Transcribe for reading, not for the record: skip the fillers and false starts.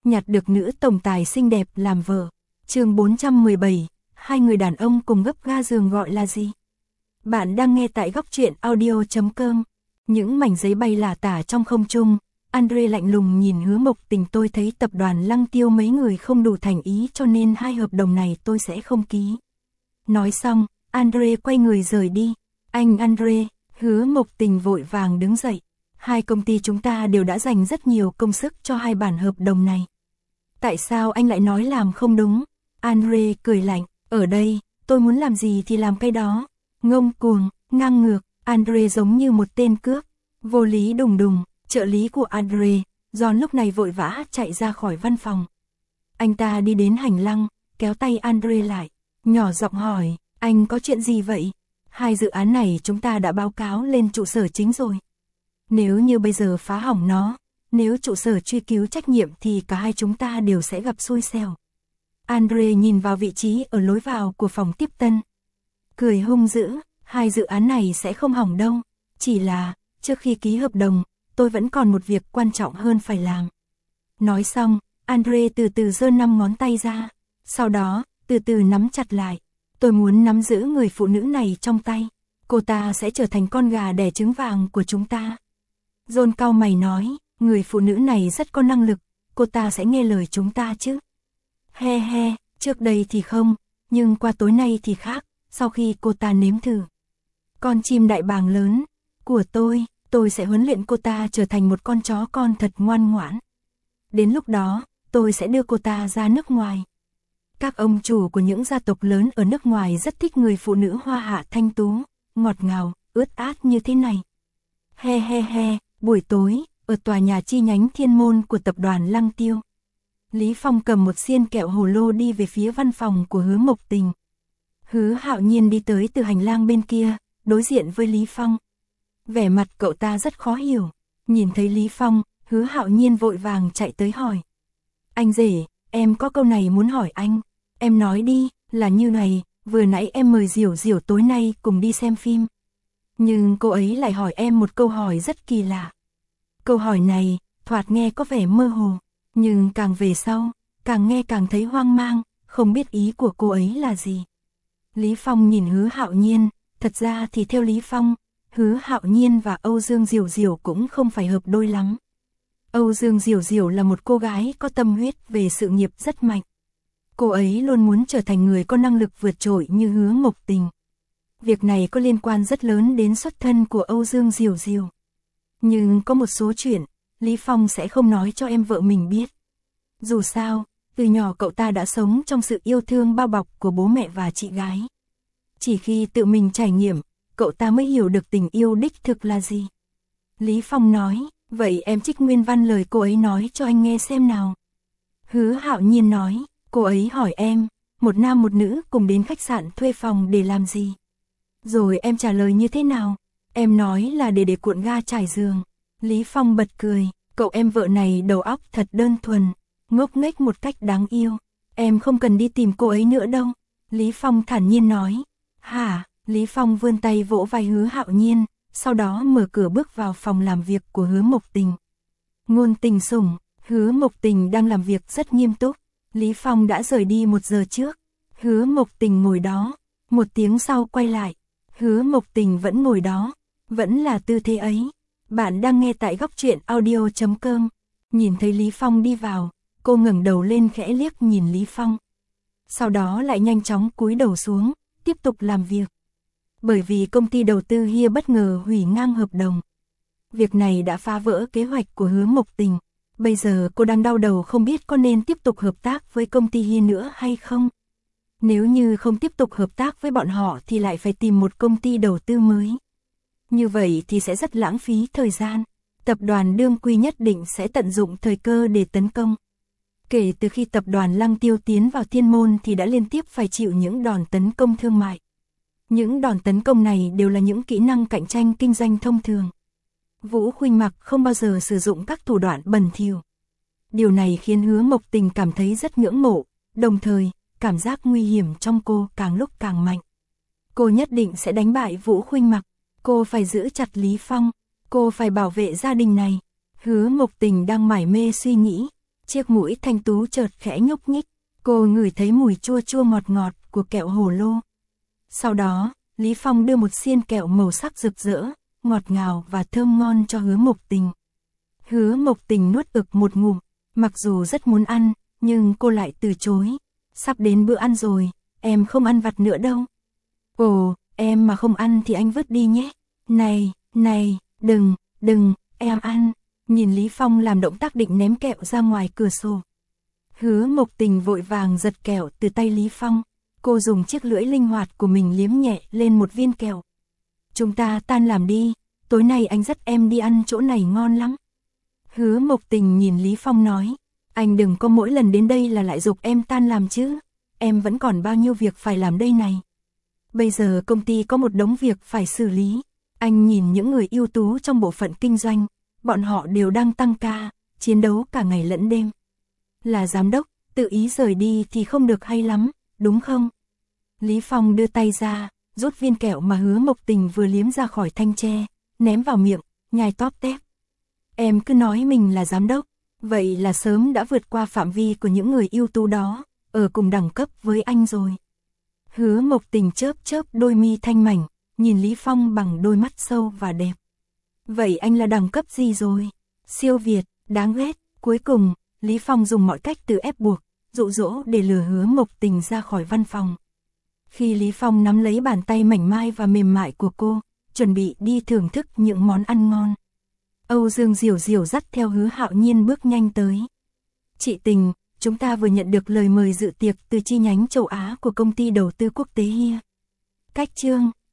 nhặt được nữ tổng tài xinh đẹp làm vợ. Chương 417, hai người đàn ông cùng gấp ga giường gọi là gì? Bạn đang nghe tại góc truyện audio.com. Những mảnh giấy bay lả tả trong không trung, Andre lạnh lùng nhìn Hứa Mộc Tình. Tôi thấy tập đoàn Lăng Tiêu mấy người không đủ thành ý cho nên hai hợp đồng này tôi sẽ không ký. Nói xong, Andre quay người rời đi. Anh Andre, Hứa Mộc Tình vội vàng đứng dậy. Hai công ty chúng ta đều đã dành rất nhiều công sức cho hai bản hợp đồng này. Tại sao anh lại nói làm không đúng? Andre cười lạnh, ở đây, tôi muốn làm gì thì làm cái đó. Ngông cuồng, ngang ngược, Andre giống như một tên cướp. Vô lý đùng đùng, trợ lý của Andre, John lúc này vội vã chạy ra khỏi văn phòng. Anh ta đi đến hành lang, kéo tay Andre lại, nhỏ giọng hỏi, anh có chuyện gì vậy? Hai dự án này chúng ta đã báo cáo lên trụ sở chính rồi. Nếu như bây giờ phá hỏng nó, nếu trụ sở truy cứu trách nhiệm thì cả hai chúng ta đều sẽ gặp xui xẻo. Andre nhìn vào vị trí ở lối vào của phòng tiếp tân. Cười hung dữ, hai dự án này sẽ không hỏng đâu. Chỉ là, trước khi ký hợp đồng, tôi vẫn còn một việc quan trọng hơn phải làm. Nói xong, Andre từ từ giơ 5 ngón tay ra. Sau đó, từ từ nắm chặt lại. Tôi muốn nắm giữ người phụ nữ này trong tay. Cô ta sẽ trở thành con gà đẻ trứng vàng của chúng ta. John cau mày nói, người phụ nữ này rất có năng lực, cô ta sẽ nghe lời chúng ta chứ. He he, trước đây thì không, nhưng qua tối nay thì khác, sau khi cô ta nếm thử. Con chim đại bàng lớn của tôi sẽ huấn luyện cô ta trở thành một con chó con thật ngoan ngoãn. Đến lúc đó, tôi sẽ đưa cô ta ra nước ngoài. Các ông chủ của những gia tộc lớn ở nước ngoài rất thích người phụ nữ hoa hạ thanh tú, ngọt ngào, ướt át như thế này. He he he, buổi tối, ở tòa nhà chi nhánh Thiên Môn của tập đoàn Lăng Tiêu. Lý Phong cầm một xiên kẹo hồ lô đi về phía văn phòng của Hứa Mộc Tình. Hứa Hạo Nhiên đi tới từ hành lang bên kia, đối diện với Lý Phong. Vẻ mặt cậu ta rất khó hiểu. Nhìn thấy Lý Phong, Hứa Hạo Nhiên vội vàng chạy tới hỏi. Anh rể, em có câu này muốn hỏi anh. Em nói đi, là như này, vừa nãy em mời Diểu Diểu tối nay cùng đi xem phim. Nhưng cô ấy lại hỏi em một câu hỏi rất kỳ lạ. Câu hỏi này, thoạt nghe có vẻ mơ hồ, nhưng càng về sau, càng nghe càng thấy hoang mang, không biết ý của cô ấy là gì. Lý Phong nhìn Hứa Hạo Nhiên, thật ra thì theo Lý Phong, Hứa Hạo Nhiên và Âu Dương Diểu Diểu cũng không phải hợp đôi lắm. Âu Dương Diểu Diểu là một cô gái có tâm huyết về sự nghiệp rất mạnh. Cô ấy luôn muốn trở thành người có năng lực vượt trội như Hứa Mộc Tình. Việc này có liên quan rất lớn đến xuất thân của Âu Dương Diểu Diểu. Nhưng có một số chuyện, Lý Phong sẽ không nói cho em vợ mình biết. Dù sao, từ nhỏ cậu ta đã sống trong sự yêu thương bao bọc của bố mẹ và chị gái. Chỉ khi tự mình trải nghiệm, cậu ta mới hiểu được tình yêu đích thực là gì. Lý Phong nói, vậy em trích nguyên văn lời cô ấy nói cho anh nghe xem nào. Hứa Hạo Nhiên nói, cô ấy hỏi em, một nam một nữ cùng đến khách sạn thuê phòng để làm gì? Rồi em trả lời như thế nào? Em nói là để cuộn ga trải giường. Lý Phong bật cười, cậu em vợ này đầu óc thật đơn thuần, ngốc nghếch một cách đáng yêu. Em không cần đi tìm cô ấy nữa đâu. Lý Phong thản nhiên nói. Hả? Lý Phong vươn tay vỗ vai Hứa Hạo Nhiên, sau đó mở cửa bước vào phòng làm việc của Hứa Mộc Tình. Ngôn Tình Sủng, Hứa Mộc Tình đang làm việc rất nghiêm túc. Lý Phong đã rời đi 1 giờ trước. Hứa Mộc Tình ngồi đó, 1 tiếng sau quay lại. Hứa Mộc Tình vẫn ngồi đó, vẫn là tư thế ấy. Bạn đang nghe tại góc truyện audio.com. Nhìn thấy Lý Phong đi vào, cô ngẩng đầu lên khẽ liếc nhìn Lý Phong. Sau đó lại nhanh chóng cúi đầu xuống, tiếp tục làm việc. Bởi vì công ty đầu tư Hia bất ngờ hủy ngang hợp đồng. Việc này đã phá vỡ kế hoạch của Hứa Mộc Tình. Bây giờ cô đang đau đầu không biết có nên tiếp tục hợp tác với công ty Hia nữa hay không. Nếu như không tiếp tục hợp tác với bọn họ thì lại phải tìm một công ty đầu tư mới. Như vậy thì sẽ rất lãng phí thời gian. Tập đoàn Đương Quy nhất định sẽ tận dụng thời cơ để tấn công. Kể từ khi tập đoàn Lăng Tiêu tiến vào Thiên Môn thì đã liên tiếp phải chịu những đòn tấn công thương mại. Những đòn tấn công này đều là những kỹ năng cạnh tranh kinh doanh thông thường. Vũ Khuynh Mặc không bao giờ sử dụng các thủ đoạn bẩn thỉu. Điều này khiến Hứa Mộc Tình cảm thấy rất ngưỡng mộ, đồng thời, cảm giác nguy hiểm trong cô càng lúc càng mạnh. Cô nhất định sẽ đánh bại Vũ Khuynh Mặc, cô phải giữ chặt Lý Phong, cô phải bảo vệ gia đình này. Hứa Mộc Tình đang mải mê suy nghĩ, Chiếc mũi thanh tú chợt khẽ nhúc nhích, cô ngửi thấy mùi chua chua ngọt ngọt của kẹo hồ lô. Sau đó, Lý Phong đưa một xiên kẹo màu sắc rực rỡ, ngọt ngào và thơm ngon cho Hứa Mộc Tình. Hứa Mộc Tình nuốt ực một ngụm, mặc dù rất muốn ăn, nhưng cô lại từ chối. Sắp đến bữa ăn rồi, em không ăn vặt nữa đâu. Ồ, em mà không ăn thì anh vứt đi nhé. Này, đừng, em ăn. Nhìn Lý Phong làm động tác định ném kẹo ra ngoài cửa sổ. Hứa Mộc Tình vội vàng giật kẹo từ tay Lý Phong. Cô dùng chiếc lưỡi linh hoạt của mình liếm nhẹ lên một viên kẹo. Chúng ta tan làm đi, tối nay anh dắt em đi ăn chỗ này ngon lắm. Hứa Mộc Tình nhìn Lý Phong nói, anh đừng có mỗi lần đến đây là lại giục em tan làm chứ, em vẫn còn bao nhiêu việc phải làm đây này. Bây giờ công ty có một đống việc phải xử lý, anh nhìn những người ưu tú trong bộ phận kinh doanh, bọn họ đều đang tăng ca, chiến đấu cả ngày lẫn đêm. Là giám đốc, tự ý rời đi thì không được hay lắm, đúng không? Lý Phong đưa tay ra, rút viên kẹo mà Hứa Mộc Tình vừa liếm ra khỏi thanh tre, ném vào miệng, nhai tóp tép. Em cứ nói mình là giám đốc, vậy là sớm đã vượt qua phạm vi của những người ưu tú đó, ở cùng đẳng cấp với anh rồi. Hứa Mộc Tình chớp chớp đôi mi thanh mảnh, nhìn Lý Phong bằng đôi mắt sâu và đẹp. Vậy anh là đẳng cấp gì rồi? Siêu việt, đáng ghét. Cuối cùng, Lý Phong dùng mọi cách từ ép buộc, dụ dỗ để lừa Hứa Mộc Tình ra khỏi văn phòng. Khi Lý Phong nắm lấy bàn tay mảnh mai và mềm mại của cô, chuẩn bị đi thưởng thức những món ăn ngon, Âu Dương Diểu Diểu dắt theo Hứa Hạo Nhiên bước nhanh tới. Chị Tình, chúng ta vừa nhận được lời mời dự tiệc từ chi nhánh châu Á của công ty đầu tư quốc tế HIA. Cách chương